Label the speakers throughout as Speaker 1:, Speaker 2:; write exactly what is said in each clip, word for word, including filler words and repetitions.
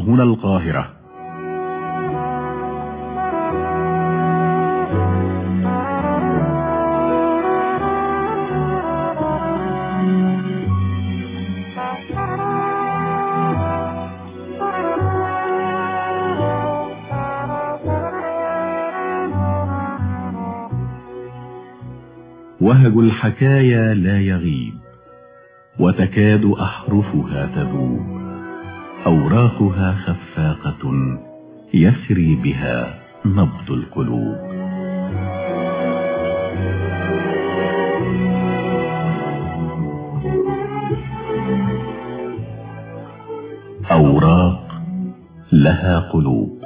Speaker 1: هنا القاهرة. وهج الحكايا لا يغيب، وتكاد أحرفها تذوب، أوراقها خفاقة يسري بها نبض القلوب. أوراق لها قلوب.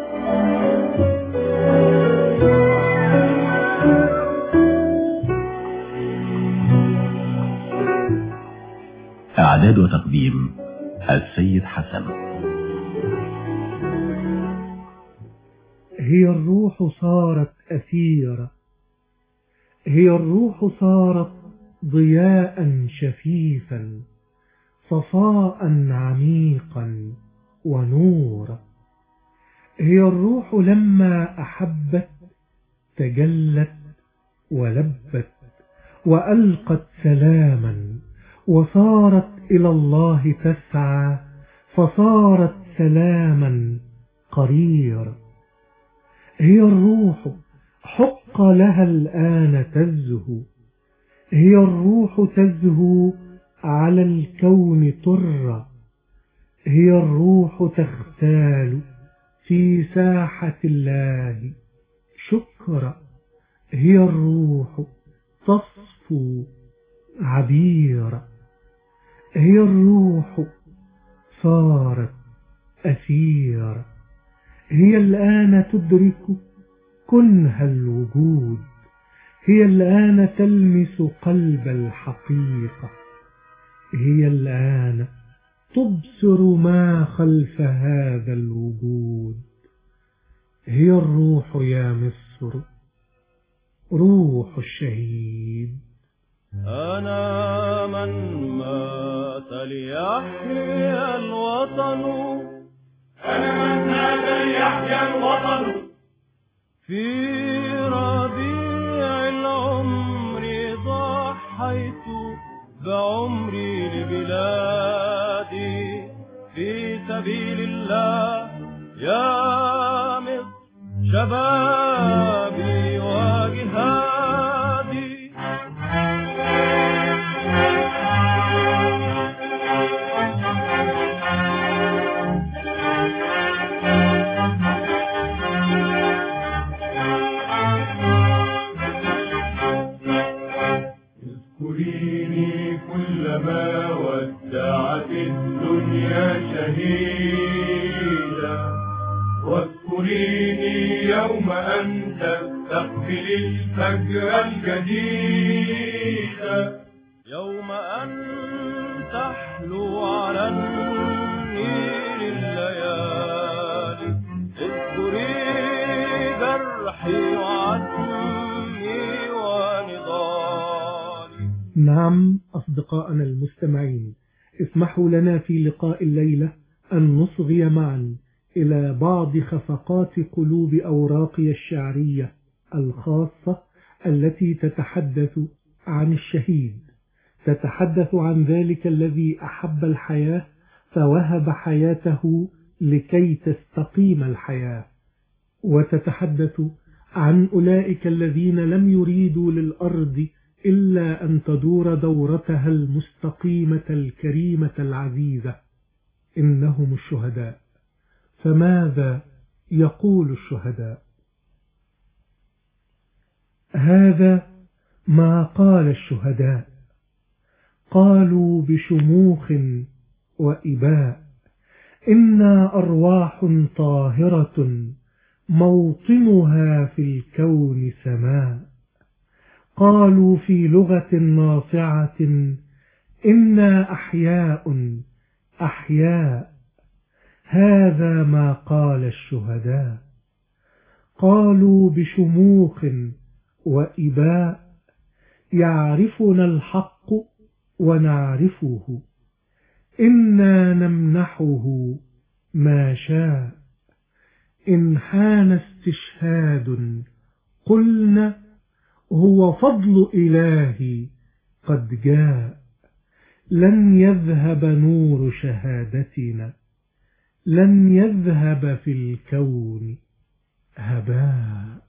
Speaker 1: إعداد وتقديم السيد حسن.
Speaker 2: هي الروح صارت أثيرة، هي الروح صارت ضياء شفيفا، صفاء عميقا ونورا. هي الروح لما أحبت تجلت ولبت وألقت سلاما، وصارت إلى الله تسعى، فصارت سلاما قريرا. هي الروح حق لها الآن تزهو، هي الروح تزهو على الكون طرا، هي الروح تختال في ساحة الله شكرا، هي الروح تصفو عبيرا. هي الروح صارت أثيرا، هي الآن تدرك كنه الوجود، هي الآن تلمس قلب الحقيقة، هي الآن تبصر ما خلف هذا الوجود. هي الروح يا مصر، روح الشهيد.
Speaker 3: أنا من مات ليحيى الوطن،
Speaker 4: أنا من مات ليحيى الوطن،
Speaker 3: في ربيع العمر ضحيت بعمري لبلادي في سبيل الله يا مصر، شبابي وجهادي.
Speaker 4: اذكريني كلما ودعت الدنيا شهيدا، واذكريني يوم أن تستقبل الفجر الجديد،
Speaker 3: يوم أن تحلو على النيل الليالي، اذكري جرحي وعزمي ونضالي.
Speaker 2: نعم أصدقائنا المستمعين، اسمحوا لنا في لقاء الليلة أن نصغي معا إلى بعض خفقات قلوب أوراقي الشعرية الخاصة التي تتحدث عن الشهيد، تتحدث عن ذلك الذي أحب الحياة فوهب حياته لكي تستقيم الحياة، وتتحدث عن أولئك الذين لم يريدوا للأرض إلا أن تدور دورتها المستقيمة الكريمة العزيزة، إنهم الشهداء. فماذا يقول الشهداء؟ هذا ما قال الشهداء، قالوا بشموخ وإباء: إنا أرواح طاهرة موطنها في الكون سماء. قالوا في لغة ناصعة: إنا أحياء أحياء. هذا ما قال الشهداء. قالوا بشموخ وإباء: يعرفنا الحق ونعرفه، إنا نمنحه ما شاء. إن حان استشهاد قلنا هو فضل إلهي قد جاء. لن يذهب نور شهادتنا، لن يذهب في الكون هباء.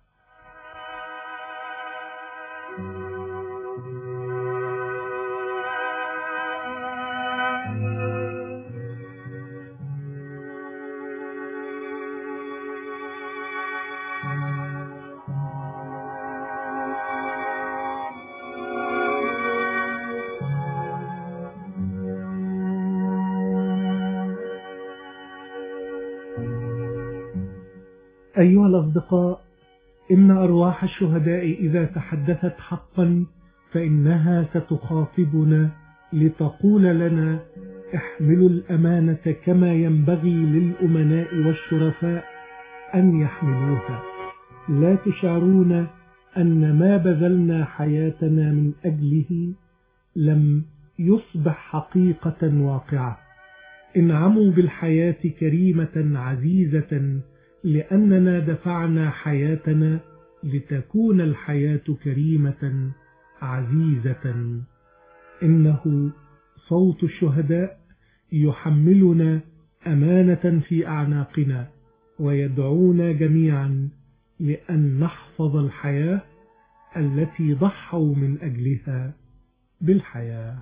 Speaker 2: أيها الأصدقاء، إن أرواح الشهداء إذا تحدثت حقا فإنها ستخاطبنا لتقول لنا: احملوا الأمانة كما ينبغي للأمناء والشرفاء أن يحملوها. لا تشعرون أن ما بذلنا حياتنا من أجله لم يصبح حقيقة واقعة؟ انعموا بالحياة كريمة عزيزة لأننا دفعنا حياتنا لتكون الحياة كريمة عزيزة. إنه صوت الشهداء يحملنا أمانة في أعناقنا ويدعونا جميعا لأن نحفظ الحياة التي ضحوا من أجلها بالحياة.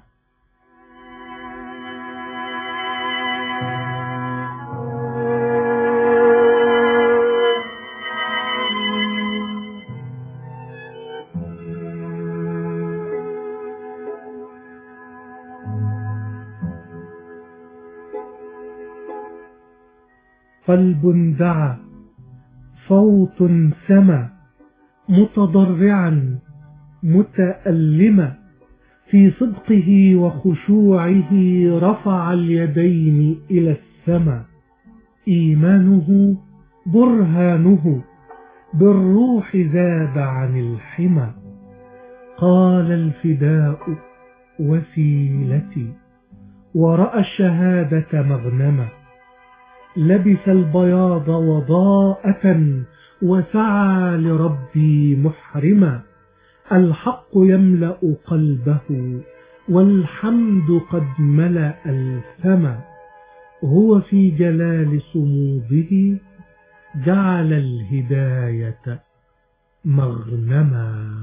Speaker 2: قلب دعا، صوت سمى، متضرعا متألما، في صدقه وخشوعه رفع اليدين إلى السماء. إيمانه برهانه بالروح زاد عن الحمى. قال الفداء وسيلتي، ورأى الشهادة مغنما. لبس البياض وضاءة وسعى لربي محرما. الحق يملأ قلبه والحمد قد ملأ الفم. هو في جلال صموده جعل الهداية مغنما.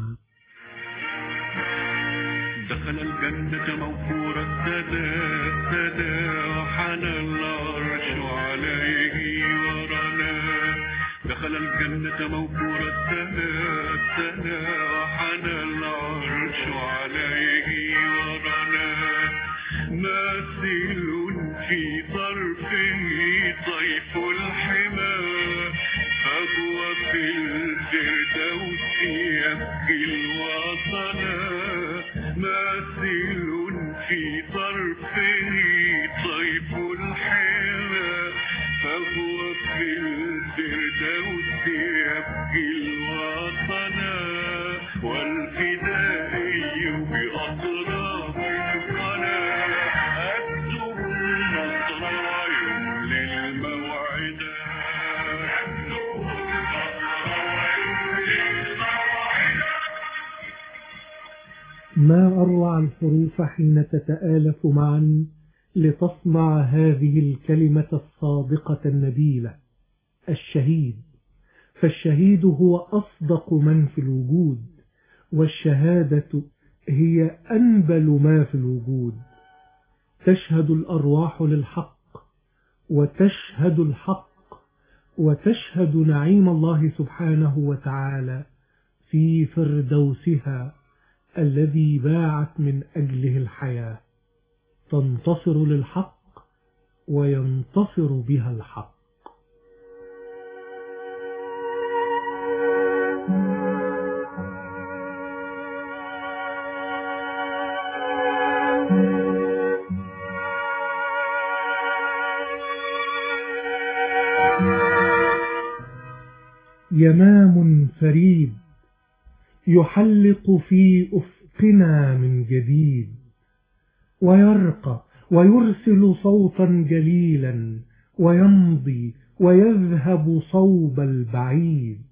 Speaker 5: دخل الجنة موفور السدى السدى وحنى العرش عليه ورنا. دخل الجنة موفور السدى السدى وحنى العرش عليه ورنا. ماثل في طرفه طيف الحمى، فهو في الفردوس يبكي الوطنا. ماثل في طرفه طيف الحمى، فهو في الفردوس يبكي الوطنا. والفدائي بأطراف القنا، أكتب النصر يملي الموعدا.
Speaker 2: ما أروع الحروف حين تتآلف معا لتصنع هذه الكلمة الصادقة النبيلة: الشهيد. فالشهيد هو أصدق من في الوجود، والشهادة هي أنبل ما في الوجود. تشهد الأرواح للحق، وتشهد الحق، وتشهد نعيم الله سبحانه وتعالى في فردوسها الذي باعت من أجله الحياة. تنتصر للحق وينتصر بها الحق. يمام فريد يحلق في أفقنا من جديد، ويرقى ويرسل صوتا جليلا ويمضي ويذهب صوب البعيد.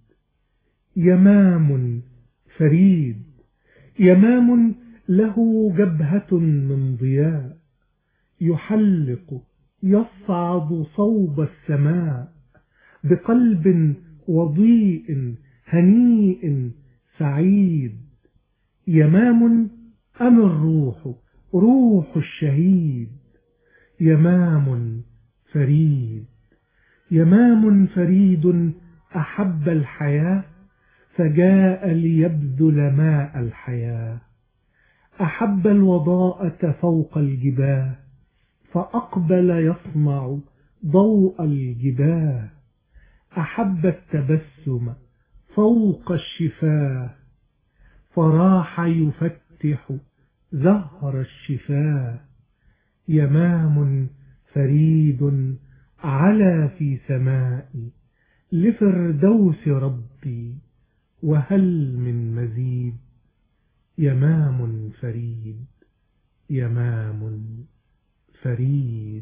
Speaker 2: يمام فريد، يمام له جبهة من ضياء، يحلق يصعد صوب السماء بقلب وضيء هنيء سعيد. يمام أم الروح، روح الشهيد. يمام فريد، يمام فريد أحب الحياة فجاء ليبذل ماء الحياة. أحب الوضاءة فوق الجباه فأقبل يصنع ضوء الجباه. أحب التبسم فوق الشفاه فراح يفتح زهر الشفاه. يمام فريد على في سمائي لفردوس ربي وهل من مزيد. يمام فريد، يمام فريد.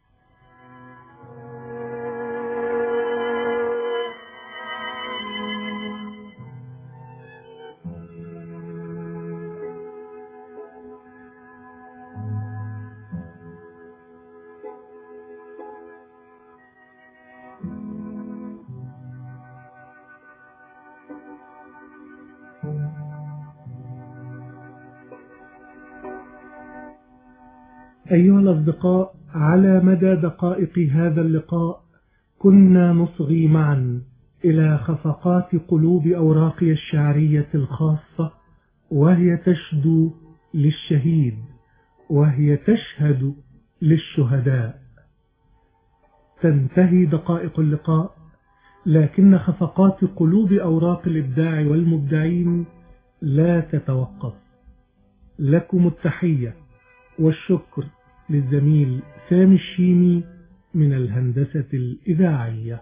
Speaker 2: أيها الأصدقاء، على مدى دقائق هذا اللقاء كنا نصغي معا إلى خفقات قلوب أوراقي الشعرية الخاصة، وهي تشدو للشهيد وهي تشهد للشهداء. تنتهي دقائق اللقاء، لكن خفقات قلوب أوراق الإبداع والمبدعين لا تتوقف. لكم التحية والشكر للزميل سامي الشيمي من الهندسة الإذاعية.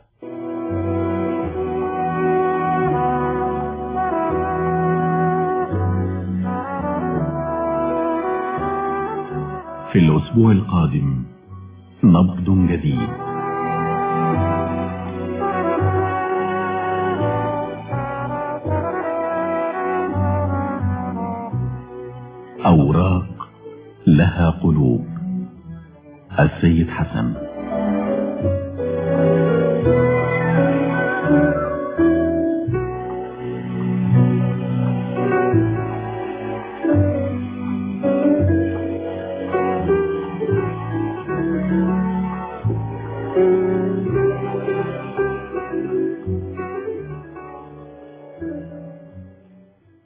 Speaker 1: في الأسبوع القادم نبض جديد. أوراق لها قلوب، السيد حسن.
Speaker 2: Thank you.